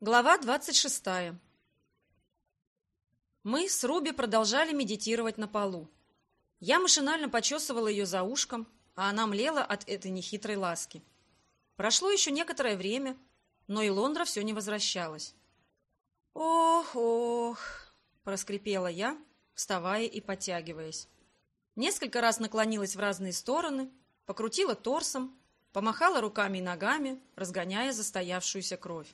Глава 26. Мы с Руби продолжали медитировать на полу. Я машинально почесывала ее за ушком, а она млела от этой нехитрой ласки. Прошло еще некоторое время, но Илондра все не возвращалась. «Ох, — проскрипела я, вставая и подтягиваясь. Несколько раз наклонилась в разные стороны, покрутила торсом, помахала руками и ногами, разгоняя застоявшуюся кровь.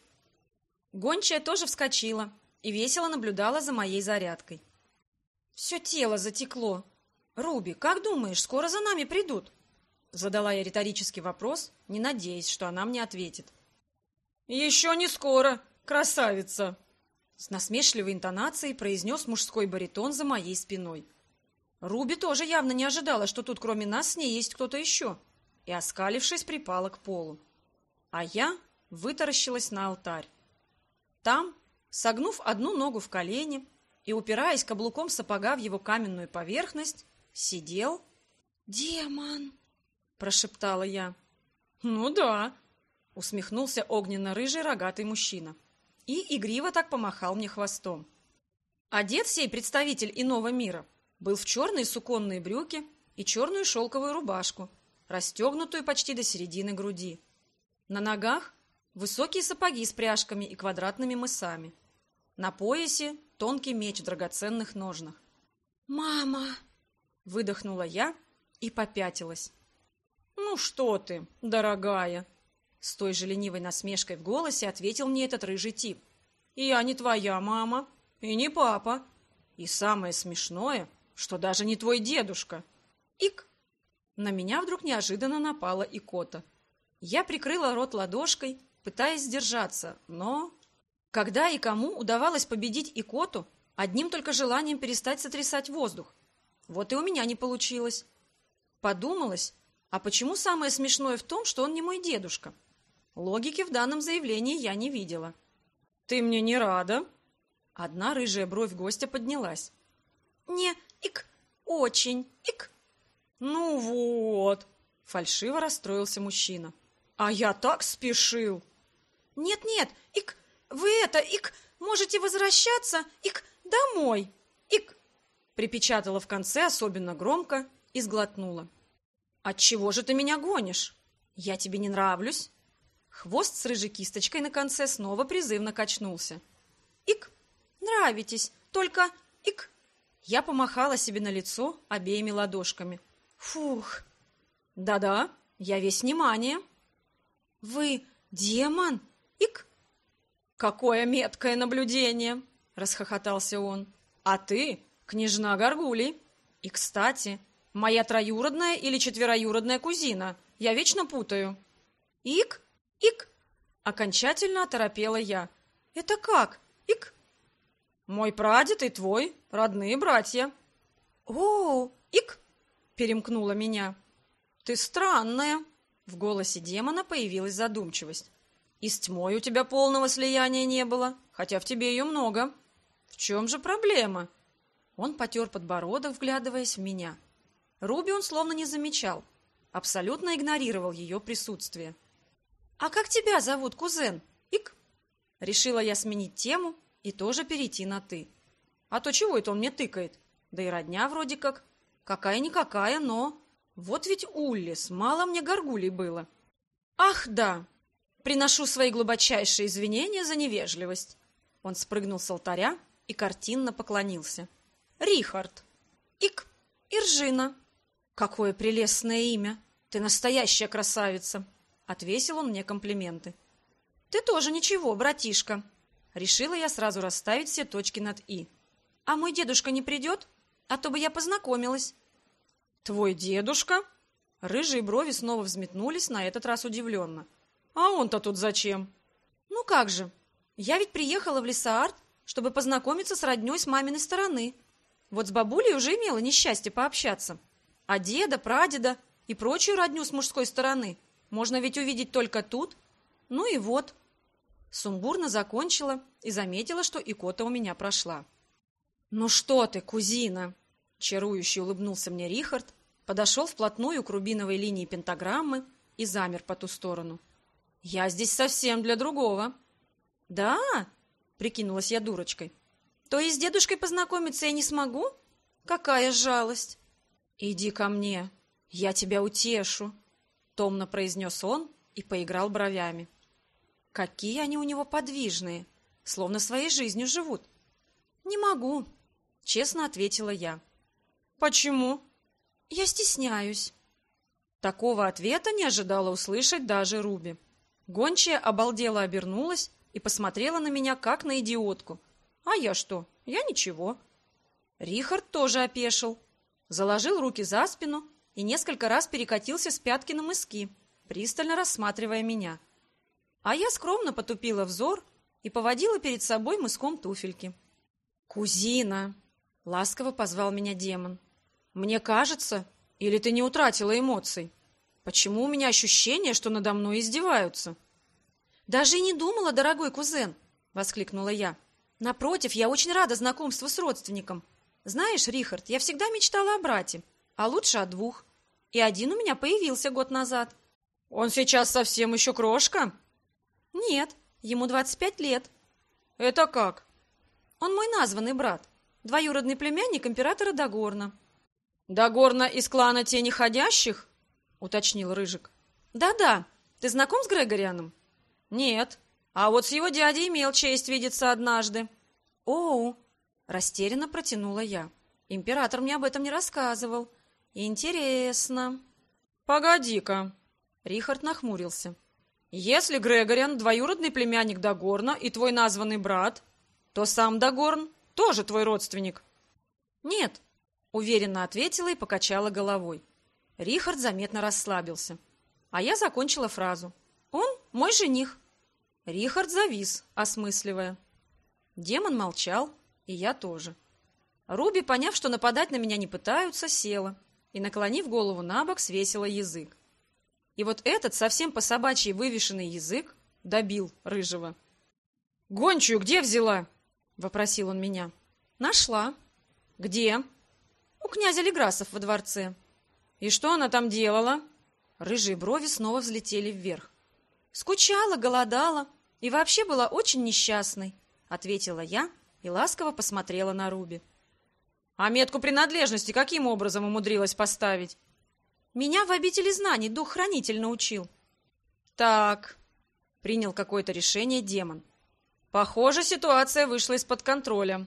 Гончая тоже вскочила и весело наблюдала за моей зарядкой. «Все тело затекло. Руби, как думаешь, скоро за нами придут?» Задала я риторический вопрос, не надеясь, что она мне ответит. «Еще не скоро, красавица!» С насмешливой интонацией произнес мужской баритон за моей спиной. Руби тоже явно не ожидала, что тут кроме нас с ней есть кто-то еще, и, оскалившись, припала к полу. А я вытаращилась на алтарь. Там, согнув одну ногу в колени и упираясь каблуком сапога в его каменную поверхность, сидел... «Демон!» — прошептала я. «Ну да!» — усмехнулся огненно-рыжий рогатый мужчина и игриво так помахал мне хвостом. Одет сей представитель иного мира был в черные суконные брюки и черную шелковую рубашку, расстегнутую почти до середины груди. На ногах высокие сапоги с пряжками и квадратными мысами. На поясе тонкий меч в драгоценных ножнах. «Мама!» — выдохнула я и попятилась. «Ну что ты, дорогая!» С той же ленивой насмешкой в голосе ответил мне этот рыжий тип. «Я не твоя мама и не папа. И самое смешное, что даже не твой дедушка. Ик!» На меня вдруг неожиданно напала икота. Я прикрыла рот ладошкой, пытаясь сдержаться, но... Когда и кому удавалось победить икоту одним только желанием перестать сотрясать воздух? Вот и у меня не получилось. Подумалось, а почему самое смешное в том, что он не мой дедушка? Логики в данном заявлении я не видела. «Ты мне не рада?» Одна рыжая бровь гостя поднялась. «Не, очень, «Ну вот!» — фальшиво расстроился мужчина. «А я так спешил!» «Нет, вы можете возвращаться, домой, припечатала в конце особенно громко и сглотнула. «Отчего же ты меня гонишь? Я тебе не нравлюсь?» Хвост с рыжей кисточкой на конце снова призывно качнулся. Нравитесь, только, Я помахала себе на лицо обеими ладошками. «Фух!» «Да-да, я весь внимание!» «Вы демон? «Какое меткое наблюдение!» — расхохотался он. «А ты княжна Гаргулий. И, кстати, моя троюродная или четвероюродная кузина. Я вечно путаю». «Ик? Окончательно оторопела я. «Это как? «Мой прадед и твой родные братья». «О, перемкнула меня. «Ты странная!» В голосе демона появилась задумчивость. «И с тьмой у тебя полного слияния не было, хотя в тебе ее много. В чем же проблема?» Он потер подбородок, вглядываясь в меня. Руби он словно не замечал, абсолютно игнорировал ее присутствие. «А как тебя зовут, кузен? Решила я сменить тему и тоже перейти на «ты». А то чего это он мне тыкает? Да и родня вроде как. Какая-никакая, но... Вот ведь Уллис, мало мне горгулей было. «Ах, да! Приношу свои глубочайшие извинения за невежливость». Он спрыгнул с алтаря и картинно поклонился. «Рихард. Иржина. Какое прелестное имя! Ты настоящая красавица!» Отвесил он мне комплименты. «Ты тоже ничего, братишка!» Решила я сразу расставить все точки над «и». «А мой дедушка не придет? А то бы я познакомилась». «Твой дедушка?» Рыжие брови снова взметнулись, на этот раз удивленно. «А он-то тут зачем?» «Ну как же, я ведь приехала в Лесаарт, чтобы познакомиться с роднёй с маминой стороны. Вот с бабулей уже имела несчастье пообщаться. А деда, прадеда и прочую родню с мужской стороны можно ведь увидеть только тут. Ну и вот». Сумбурно закончила и заметила, что икота у меня прошла. «Ну что ты, кузина!» Чарующе улыбнулся мне Рихард, подошел вплотную к рубиновой линии пентаграммы и замер по ту сторону. «Я здесь совсем для другого». Да? Прикинулась я дурочкой. То есть с дедушкой познакомиться я не смогу? Какая жалость! Иди ко мне, я тебя утешу, томно произнес он и поиграл бровями. Какие они у него подвижные, словно своей жизнью живут. Не могу, честно ответила я. Почему? Я стесняюсь. Такого ответа не ожидала услышать даже Руби. Гончая обалдело обернулась и посмотрела на меня, как на идиотку. А я что? Я ничего. Рихард тоже опешил. Заложил руки за спину и несколько раз перекатился с пятки на мыски, пристально рассматривая меня. А я скромно потупила взор и поводила перед собой мыском туфельки. «Кузина!» — ласково позвал меня демон. «Мне кажется, или ты не утратила эмоций? Почему у меня ощущение, что надо мной издеваются?» «Даже и не думала, дорогой кузен!» — воскликнула я. «Напротив, я очень рада знакомству с родственником. Знаешь, Рихард, я всегда мечтала о брате, а лучше о двух. И один у меня появился год назад». «Он сейчас совсем еще крошка?» «Нет, ему 25 лет». «Это как?» «Он мой названный брат, двоюродный племянник императора Дагорна». «Дагорна из клана Тенеходящих?» — уточнил Рыжик. «Да-да, ты знаком с Грегорианом?» «Нет, а вот с его дядей имел честь видеться однажды». «Оу!» — растерянно протянула я. «Император мне об этом не рассказывал. Интересно». «Погоди-ка!» — Рихард нахмурился. «Если Грегориан двоюродный племянник Дагорна и твой названный брат, то сам Дагорн тоже твой родственник». «Нет», — уверенно ответила и покачала головой. Рихард заметно расслабился. А я закончила фразу. «Он мой жених». Рихард завис, осмысливая. Демон молчал, и я тоже. Руби, поняв, что нападать на меня не пытаются, села и, наклонив голову набок, свесила язык. И вот этот совсем по-собачьи вывешенный язык добил Рыжего. «Гончую где взяла?» — вопросил он меня. «Нашла». «Где?» «У князя Леграсов во дворце». «И что она там делала?» Рыжие брови снова взлетели вверх. «Скучала, голодала и вообще была очень несчастной», — ответила я и ласково посмотрела на Руби. «А метку принадлежности каким образом умудрилась поставить?» «Меня в обители знаний дух-хранитель научил». «Так», — принял какое-то решение демон. «Похоже, ситуация вышла из-под контроля.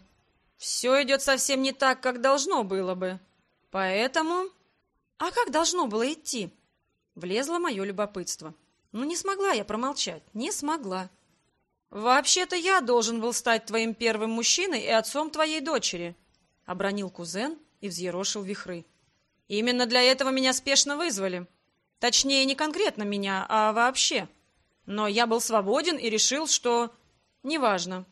Все идет совсем не так, как должно было бы. Поэтому...» «А как должно было идти?» Влезло мое любопытство. Но не смогла я промолчать, не смогла. «Вообще-то я должен был стать твоим первым мужчиной и отцом твоей дочери», — обронил кузен и взъерошил вихры. «Именно для этого меня спешно вызвали. Точнее, не конкретно меня, а вообще. Но я был свободен и решил, что... неважно».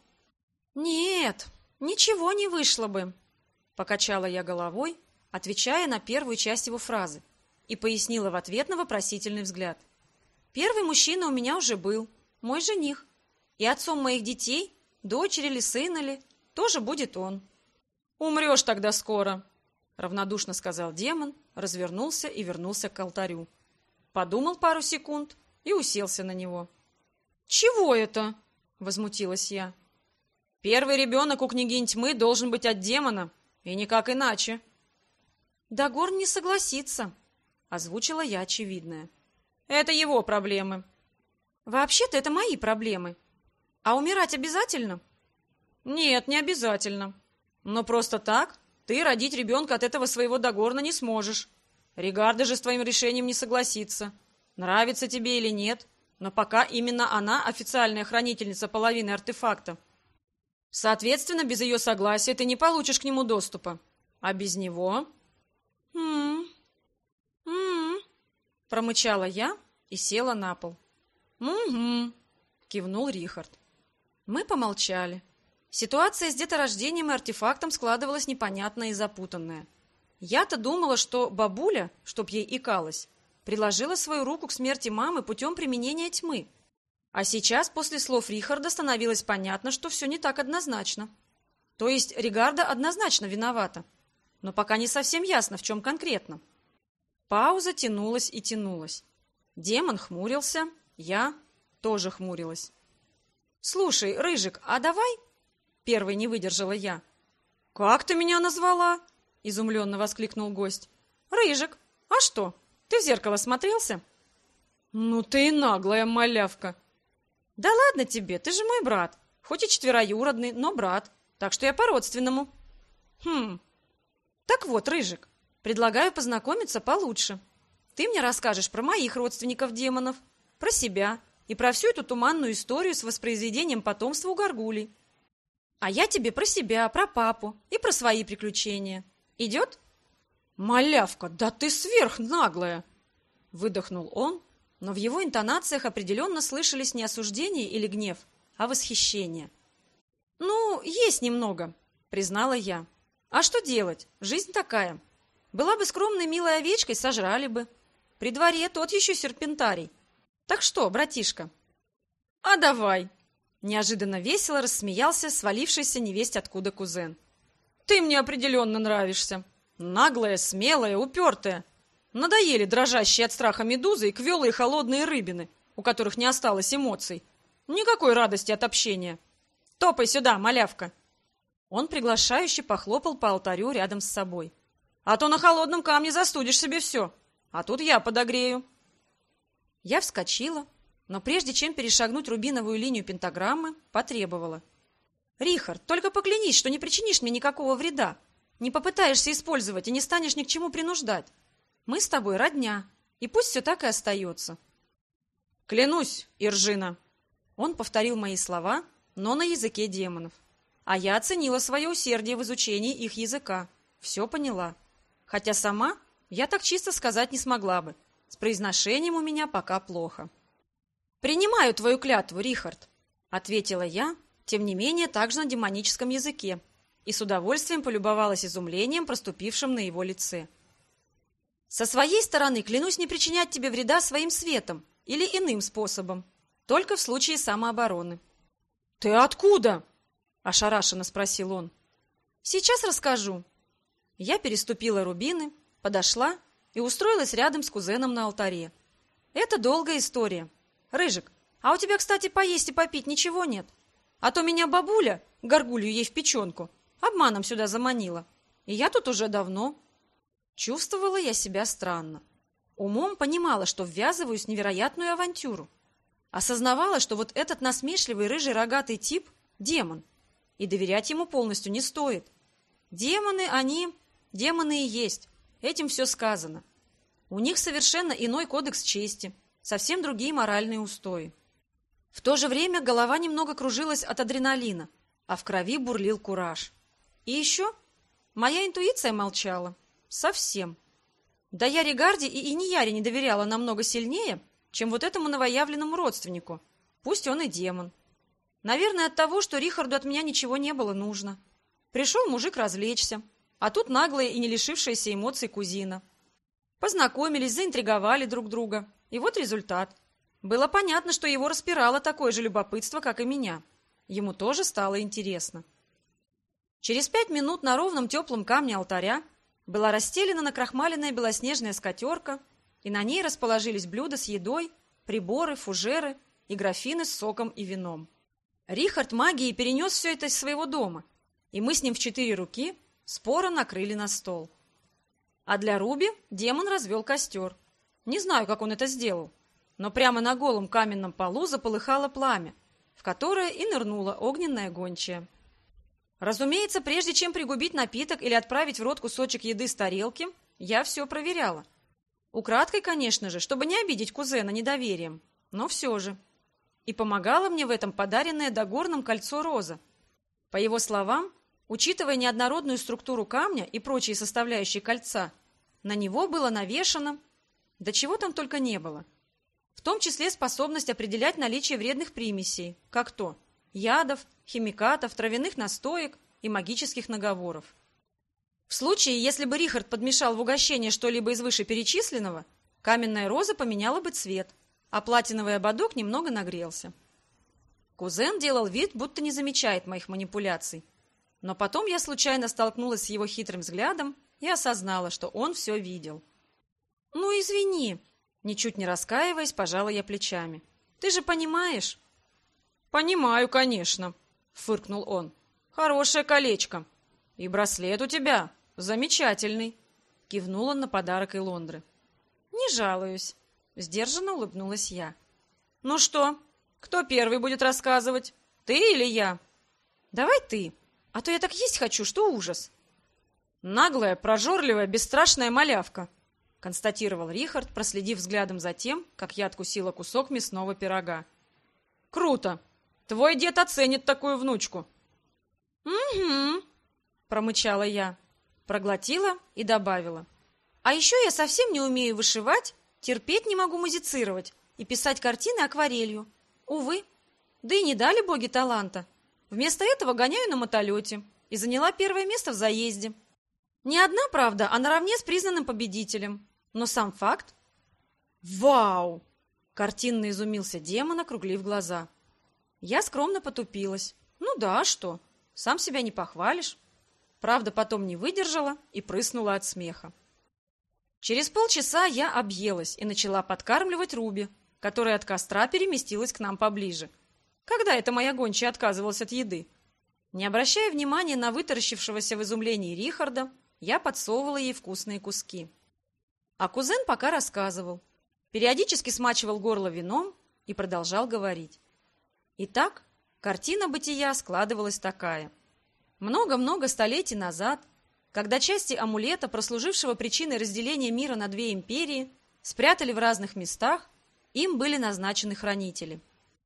«Нет, ничего не вышло бы», — покачала я головой, отвечая на первую часть его фразы, и пояснила в ответ на вопросительный взгляд. «Первый мужчина у меня уже был, мой жених, и отцом моих детей, дочери ли, сына ли, тоже будет он». «Умрешь тогда скоро», — равнодушно сказал демон, развернулся и вернулся к алтарю. Подумал пару секунд и уселся на него. «Чего это?» — возмутилась я. «Первый ребенок у княгинь тьмы должен быть от демона, и никак иначе». «Дагорн не согласится», — озвучила я очевидное. «Это его проблемы». «Вообще-то это мои проблемы. А умирать обязательно?» «Нет, не обязательно. Но просто так ты родить ребенка от этого своего Дагорна не сможешь. Ригарда же с твоим решением не согласится. Нравится тебе или нет, но пока именно она официальная хранительница половины артефакта. Соответственно, без ее согласия ты не получишь к нему доступа. А без него...» Промычала я и села на пол. «Угу», — кивнул Рихард. Мы помолчали. Ситуация с деторождением и артефактом складывалась непонятная и запутанная. Я-то думала, что бабуля, чтоб ей икалось, приложила свою руку к смерти мамы путем применения тьмы. А сейчас, после слов Рихарда, становилось понятно, что все не так однозначно. То есть Ригарда однозначно виновата, но пока не совсем ясно, в чем конкретно. Пауза тянулась и тянулась. Демон хмурился, я тоже хмурилась. «Слушай, Рыжик, а давай?» Первой не выдержала я. «Как ты меня назвала?» Изумленно воскликнул гость. «Рыжик, а что, ты в зеркало смотрелся?» «Ну ты и наглая малявка!» «Да ладно тебе, ты же мой брат, хоть и четвероюродный, но брат, так что я по-родственному». Так вот, Рыжик, предлагаю познакомиться получше. Ты мне расскажешь про моих родственников-демонов, про себя и про всю эту туманную историю с воспроизведением потомства у горгулей. А я тебе про себя, про папу и про свои приключения. Идет?» «Малявка, да ты сверхнаглая!» Выдохнул он, но в его интонациях определенно слышались не осуждение или гнев, а восхищение. «Ну, есть немного», — признала я. «А что делать? Жизнь такая. Была бы скромной милой овечкой, сожрали бы. При дворе тот еще серпентарий. Так что, братишка?» «А давай!» — неожиданно весело рассмеялся свалившийся невесть откуда кузен. «Ты мне определенно нравишься. Наглая, смелая, упертая. Надоели дрожащие от страха медузы и квелые холодные рыбины, у которых не осталось эмоций. Никакой радости от общения. Топай сюда, малявка!» Он приглашающе похлопал по алтарю рядом с собой. «А то на холодном камне застудишь себе все, а тут я подогрею». Я вскочила, но прежде чем перешагнуть рубиновую линию пентаграммы, потребовала. «Рихард, только поклянись, что не причинишь мне никакого вреда, не попытаешься использовать и не станешь ни к чему принуждать. Мы с тобой родня, и пусть все так и остается». «Клянусь, Иржина!» Он повторил мои слова, но на языке демонов. А я оценила свое усердие в изучении их языка, все поняла. Хотя сама я так чисто сказать не смогла бы. С произношением у меня пока плохо. «Принимаю твою клятву, Рихард», — ответила я, тем не менее также на демоническом языке, и с удовольствием полюбовалась изумлением, проступившим на его лице. «Со своей стороны клянусь не причинять тебе вреда своим светом или иным способом, только в случае самообороны». «Ты откуда?» — ошарашенно спросил он. «Сейчас расскажу». Я переступила рубины, подошла и устроилась рядом с кузеном на алтаре. Это долгая история. Рыжик, а у тебя, кстати, поесть и попить ничего нет? А то меня бабуля, горгулью ей в печенку, обманом сюда заманила. И я тут уже давно. Чувствовала я себя странно. Умом понимала, что ввязываюсь в невероятную авантюру. Осознавала, что вот этот насмешливый рыжий рогатый тип – демон. И доверять ему полностью не стоит. Демоны демоны и есть. Этим все сказано. У них совершенно иной кодекс чести, совсем другие моральные устои. В то же время голова немного кружилась от адреналина, а в крови бурлил кураж. И еще моя интуиция молчала. Совсем. Да я Регарде и Инияре не доверяла намного сильнее, чем вот этому новоявленному родственнику, пусть он и демон. Наверное, от того, что Рихарду от меня ничего не было нужно. Пришел мужик развлечься, а тут наглая и не лишившаяся эмоций кузина. Познакомились, заинтриговали друг друга, и вот результат. Было понятно, что его распирало такое же любопытство, как и меня. Ему тоже стало интересно. Через 5 минут на ровном теплом камне алтаря была расстелена накрахмаленная белоснежная скатерка, и на ней расположились блюда с едой, приборы, фужеры и графины с соком и вином. Рихард магией перенес все это из своего дома, и мы с ним в 4 руки споро накрыли на стол. А для Руби демон развел костер. Не знаю, как он это сделал, но прямо на голом каменном полу заполыхало пламя, в которое и нырнула огненная гончая. Разумеется, прежде чем пригубить напиток или отправить в рот кусочек еды с тарелки, я все проверяла. Украдкой, конечно же, чтобы не обидеть кузена недоверием, но все же. И помогала мне в этом подаренное Дагорном кольцо роза. По его словам, учитывая неоднородную структуру камня и прочие составляющие кольца, на него было навешано, да чего там только не было. В том числе способность определять наличие вредных примесей, как то ядов, химикатов, травяных настоек и магических наговоров. В случае, если бы Рихард подмешал в угощение что-либо из вышеперечисленного, каменная роза поменяла бы цвет, а платиновый ободок немного нагрелся. Кузен делал вид, будто не замечает моих манипуляций. Но потом я случайно столкнулась с его хитрым взглядом и осознала, что он все видел. «Ну, извини», — ничуть не раскаиваясь, пожала я плечами. «Ты же понимаешь?» «Понимаю, конечно», — фыркнул он. «Хорошее колечко. И браслет у тебя замечательный», — кивнул он на подарок Илондры. «Не жалуюсь», — сдержанно улыбнулась я. «Ну что, кто первый будет рассказывать, ты или я?» «Давай ты, а то я так есть хочу, что ужас». «Наглая, прожорливая, бесстрашная малявка», — констатировал Рихард, проследив взглядом за тем, как я откусила кусок мясного пирога. «Круто! Твой дед оценит такую внучку». «Угу», — промычала я, проглотила и добавила. «А еще я совсем не умею вышивать, терпеть не могу музицировать и писать картины акварелью. Увы, да и не дали боги таланта. Вместо этого гоняю на мотолете и заняла первое место в заезде. Не одна, правда, а наравне с признанным победителем. Но сам факт...» «Вау!» — картинно изумился демон, округлив глаза. Я скромно потупилась. «Ну да, что? Сам себя не похвалишь». Правда, потом не выдержала и прыснула от смеха. Через полчаса я объелась и начала подкармливать Руби, которая от костра переместилась к нам поближе. Когда это моя гончая отказывалась от еды? Не обращая внимания на вытаращившегося в изумлении Рихарда, я подсовывала ей вкусные куски. А кузен пока рассказывал. Периодически смачивал горло вином и продолжал говорить. Итак, картина бытия складывалась такая. Много-много столетий назад, когда части амулета, прослужившего причиной разделения мира на две империи, спрятали в разных местах, им были назначены хранители.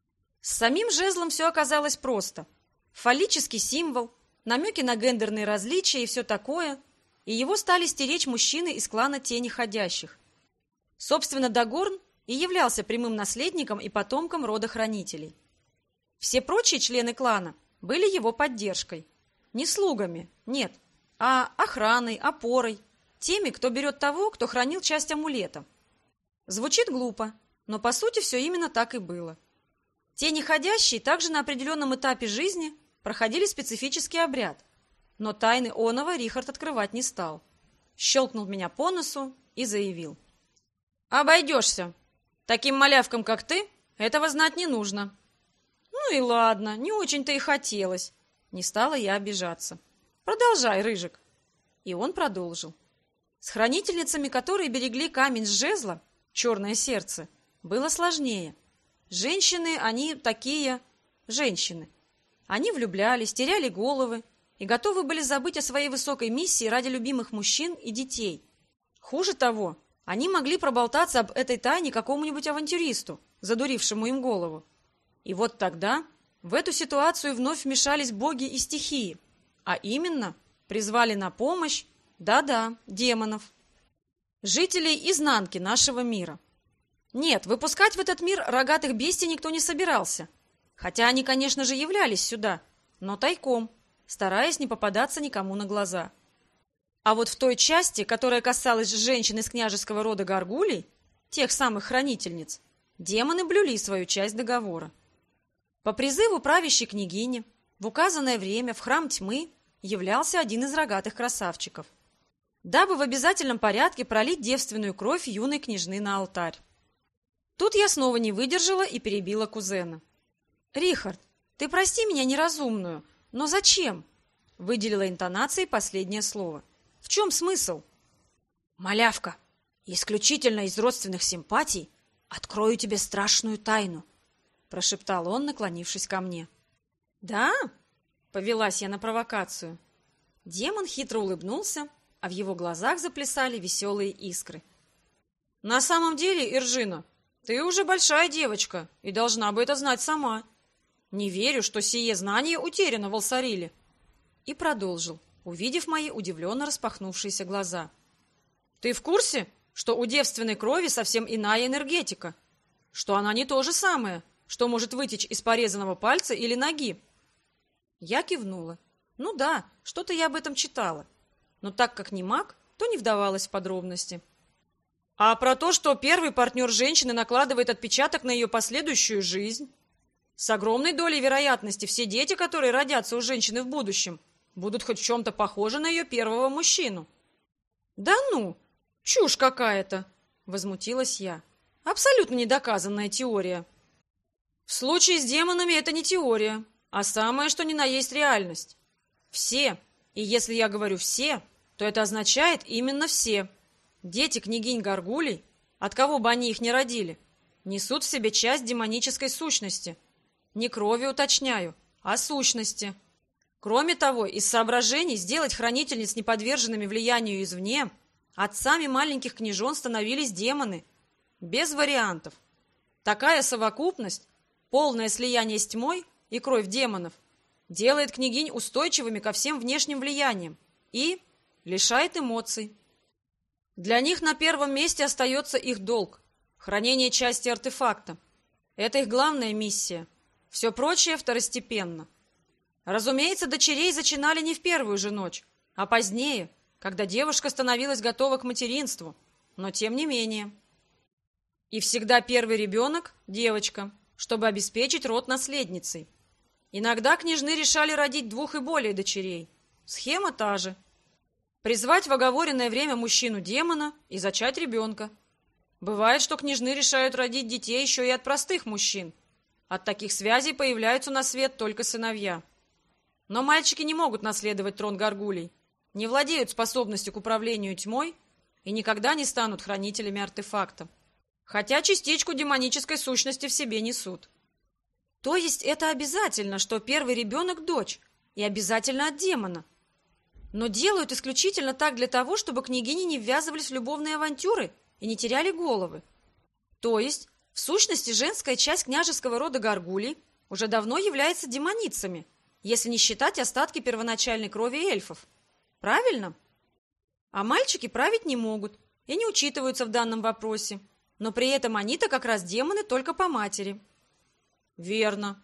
С самим жезлом все оказалось просто. Фаллический символ, намеки на гендерные различия и все такое, и его стали стеречь мужчины из клана Тени Ходящих. Собственно, Дагорн и являлся прямым наследником и потомком рода хранителей. Все прочие члены клана были его поддержкой. Не слугами, нет, а охраной, опорой, теми, кто берет того, кто хранил часть амулета. Звучит глупо, но по сути все именно так и было. Тени Ходящие также на определенном этапе жизни проходили специфический обряд, но тайны оного Рихард открывать не стал. Щелкнул меня по носу и заявил. «Обойдешься. Таким малявкам, как ты, этого знать не нужно». «Ну и ладно, не очень-то и хотелось». Не стала я обижаться. «Продолжай, Рыжик». И он продолжил. С хранительницами, которые берегли камень с жезла, черное сердце, было сложнее. Женщины, они такие... женщины. Они влюблялись, теряли головы и готовы были забыть о своей высокой миссии ради любимых мужчин и детей. Хуже того, они могли проболтаться об этой тайне какому-нибудь авантюристу, задурившему им голову. И вот тогда в эту ситуацию вновь вмешались боги и стихии, а именно призвали на помощь, да-да, демонов, жителей изнанки нашего мира. Нет, выпускать в этот мир рогатых бестий никто не собирался, хотя они, конечно же, являлись сюда, но тайком, стараясь не попадаться никому на глаза. А вот в той части, которая касалась женщин из княжеского рода Гаргулей, тех самых хранительниц, демоны блюли свою часть договора. По призыву правящей княгини в указанное время в храм тьмы являлся один из рогатых красавчиков, дабы в обязательном порядке пролить девственную кровь юной княжны на алтарь. Тут я снова не выдержала и перебила кузена. «Рихард, ты прости меня неразумную, но зачем?» Выделила интонацией последнее слово. «В чем смысл?» «Малявка, исключительно из родственных симпатий открою тебе страшную тайну», прошептал он, наклонившись ко мне. «Да?» — повелась я на провокацию. Демон хитро улыбнулся, а в его глазах заплясали веселые искры. «На самом деле, Иржина, ты уже большая девочка и должна бы это знать сама. Не верю, что сие знание утеряно в Алсариле». И продолжил, увидев мои удивленно распахнувшиеся глаза. «Ты в курсе, что у девственной крови совсем иная энергетика? Что она не то же самое, что может вытечь из порезанного пальца или ноги?» Я кивнула. Ну да, что-то я об этом читала. Но так как не маг, то не вдавалась в подробности. «А про то, что первый партнер женщины накладывает отпечаток на ее последующую жизнь? С огромной долей вероятности все дети, которые родятся у женщины в будущем, будут хоть в чем-то похожи на ее первого мужчину». «Да ну, чушь какая-то!» — возмутилась я. «Абсолютно недоказанная теория». В случае с демонами это не теория, а самое что ни на есть реальность. Все, и если я говорю «все», то это означает именно все. Дети княгинь Гаргулей, от кого бы они их ни родили, несут в себе часть демонической сущности. Не крови, уточняю, а сущности. Кроме того, из соображений сделать хранительниц неподверженными влиянию извне, отцами маленьких княжон становились демоны. Без вариантов. Такая совокупность, полное слияние с тьмой и кровь демонов, делает княгинь устойчивыми ко всем внешним влияниям и лишает эмоций. Для них на первом месте остается их долг – хранение части артефакта. Это их главная миссия. Все прочее второстепенно. Разумеется, дочерей зачинали не в первую же ночь, а позднее, когда девушка становилась готова к материнству, но тем не менее. И всегда первый ребенок – девочка, чтобы обеспечить род наследницей. Иногда княжны решали родить 2 и более дочерей. Схема та же. Призвать в оговоренное время мужчину-демона и зачать ребенка. Бывает, что княжны решают родить детей еще и от простых мужчин. От таких связей появляются на свет только сыновья. Но мальчики не могут наследовать трон Гаргулей, не владеют способностью к управлению тьмой и никогда не станут хранителями артефакта. Хотя частичку демонической сущности в себе несут. То есть это обязательно, что первый ребенок – дочь, и обязательно от демона. Но делают исключительно так для того, чтобы княгини не ввязывались в любовные авантюры и не теряли головы. То есть, в сущности, женская часть княжеского рода Гаргулей уже давно является демоницами, если не считать остатки первоначальной крови эльфов. Правильно? А мальчики править не могут и не учитываются в данном вопросе, но при этом они-то как раз демоны только по матери. Верно.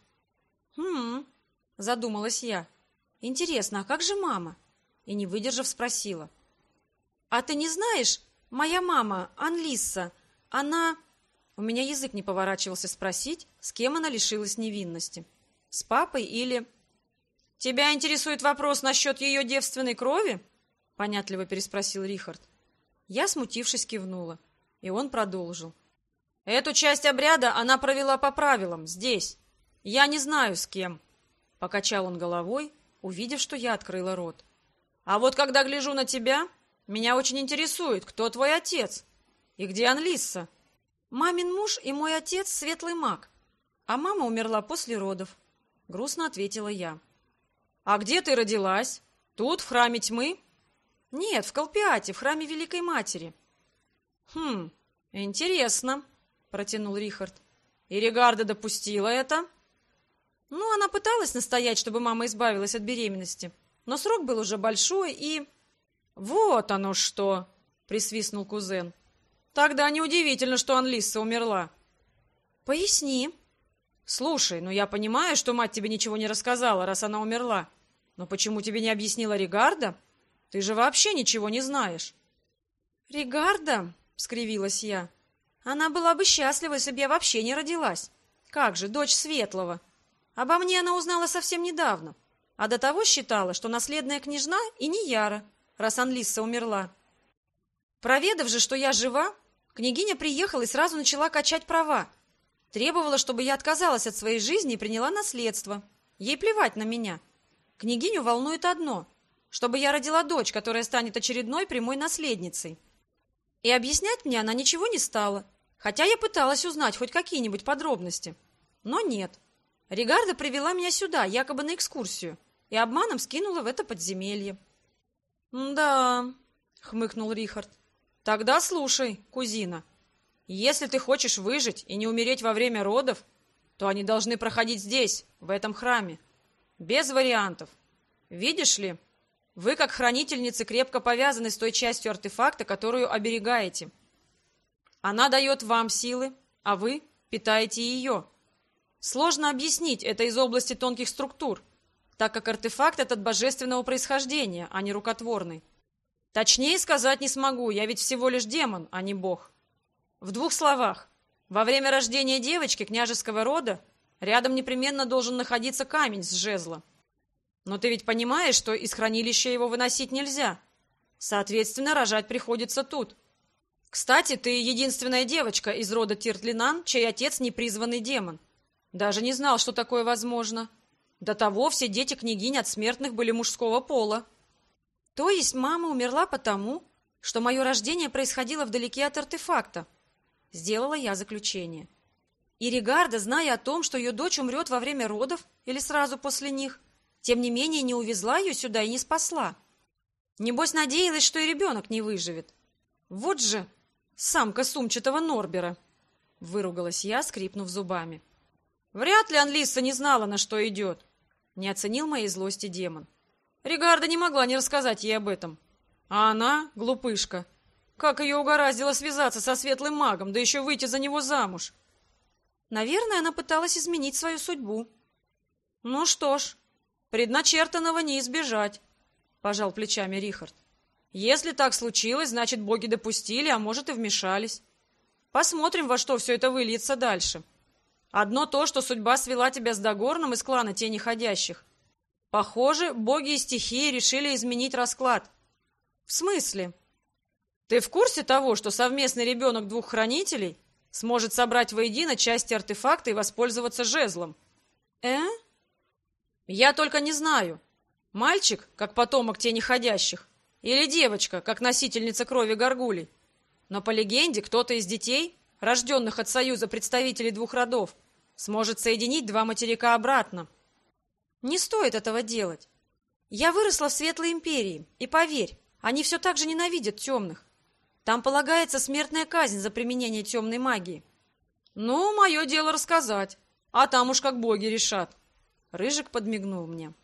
Задумалась я. Интересно, а как же мама? И, не выдержав, спросила. А ты не знаешь, моя мама, Анлисса, она... У меня язык не поворачивался спросить, с кем она лишилась невинности. С папой или... Тебя интересует вопрос насчет ее девственной крови? Понятливо переспросил Рихард. Я, смутившись, кивнула, и он продолжил. Эту часть обряда она провела по правилам, здесь. Я не знаю, с кем. Покачал он головой, увидев, что я открыла рот. А вот когда гляжу на тебя, меня очень интересует, кто твой отец и где Анлисса. Мамин муж и мой отец светлый маг, а мама умерла после родов. Грустно ответила я. А где ты родилась? Тут, в храме тьмы? Нет, в Колпиате, в храме Великой Матери. Интересно, протянул Рихард. И Регарда допустила это? Ну, она пыталась настоять, чтобы мама избавилась от беременности, но срок был уже большой и... Вот оно что, присвистнул кузен. Тогда неудивительно, что Анлисса умерла. Поясни. Слушай, ну я понимаю, что мать тебе ничего не рассказала, раз она умерла. Но почему тебе не объяснила Регарда? Ты же вообще ничего не знаешь. Регарда, скривилась я. Она была бы счастлива, если бы я вообще не родилась. Как же, дочь Светлого. Обо мне она узнала совсем недавно. А до того считала, что наследная княжна и не Яра, раз Анлисса умерла. Проведав же, что я жива, княгиня приехала и сразу начала качать права. Требовала, чтобы я отказалась от своей жизни и приняла наследство. Ей плевать на меня. Княгиню волнует одно – чтобы я родила дочь, которая станет очередной прямой наследницей. И объяснять мне она ничего не стала, хотя я пыталась узнать хоть какие-нибудь подробности. Но нет. Регарда привела меня сюда, якобы на экскурсию, и обманом скинула в это подземелье. «Да», — хмыкнул Рихард. «Тогда слушай, кузина. Если ты хочешь выжить и не умереть во время родов, то они должны проходить здесь, в этом храме. Без вариантов. Видишь ли, вы, как хранительницы, крепко повязаны с той частью артефакта, которую оберегаете. Она дает вам силы, а вы питаете ее. Сложно объяснить это из области тонких структур, так как артефакт этот божественного происхождения, а не рукотворный. Точнее сказать не смогу, я ведь всего лишь демон, а не бог. В 2 словах. Во время рождения девочки княжеского рода рядом непременно должен находиться камень с жезла. Но ты ведь понимаешь, что из хранилища его выносить нельзя. Соответственно, рожать приходится тут. Кстати, ты единственная девочка из рода Тиртлинан, чей отец непризванный демон. Даже не знал, что такое возможно. До того все дети княгинь от смертных были мужского пола. То есть мама умерла потому, что мое рождение происходило вдалеке от артефакта. Сделала я заключение. И Регарда, зная о том, что ее дочь умрет во время родов или сразу после них, тем не менее не увезла ее сюда и не спасла. Небось, надеялась, что и ребенок не выживет. Вот же самка сумчатого Норбера! Выругалась я, скрипнув зубами. Вряд ли Анлиса не знала, на что идет. Не оценил моей злости демон. Регарда не могла не рассказать ей об этом. А она, глупышка, как ее угораздило связаться со светлым магом, да еще выйти за него замуж. Наверное, она пыталась изменить свою судьбу. Ну что ж, предначертанного не избежать, пожал плечами Рихард. Если так случилось, значит, боги допустили, а может и вмешались. Посмотрим, во что все это выльется дальше. Одно то, что судьба свела тебя с Дагорном из клана Тени Ходящих. Похоже, боги и стихии решили изменить расклад. В смысле? Ты в курсе того, что совместный ребенок двух хранителей сможет собрать воедино части артефакта и воспользоваться жезлом? Я только не знаю, мальчик, как потомок Тени Ходящих, или девочка, как носительница крови горгулей. Но по легенде, кто-то из детей, рожденных от союза представителей двух родов, сможет соединить два материка обратно. Не стоит этого делать. Я выросла в Светлой Империи, и поверь, они все так же ненавидят темных. Там полагается смертная казнь за применение темной магии. Ну, мое дело рассказать, а там уж как боги решат. Рыжик подмигнул мне.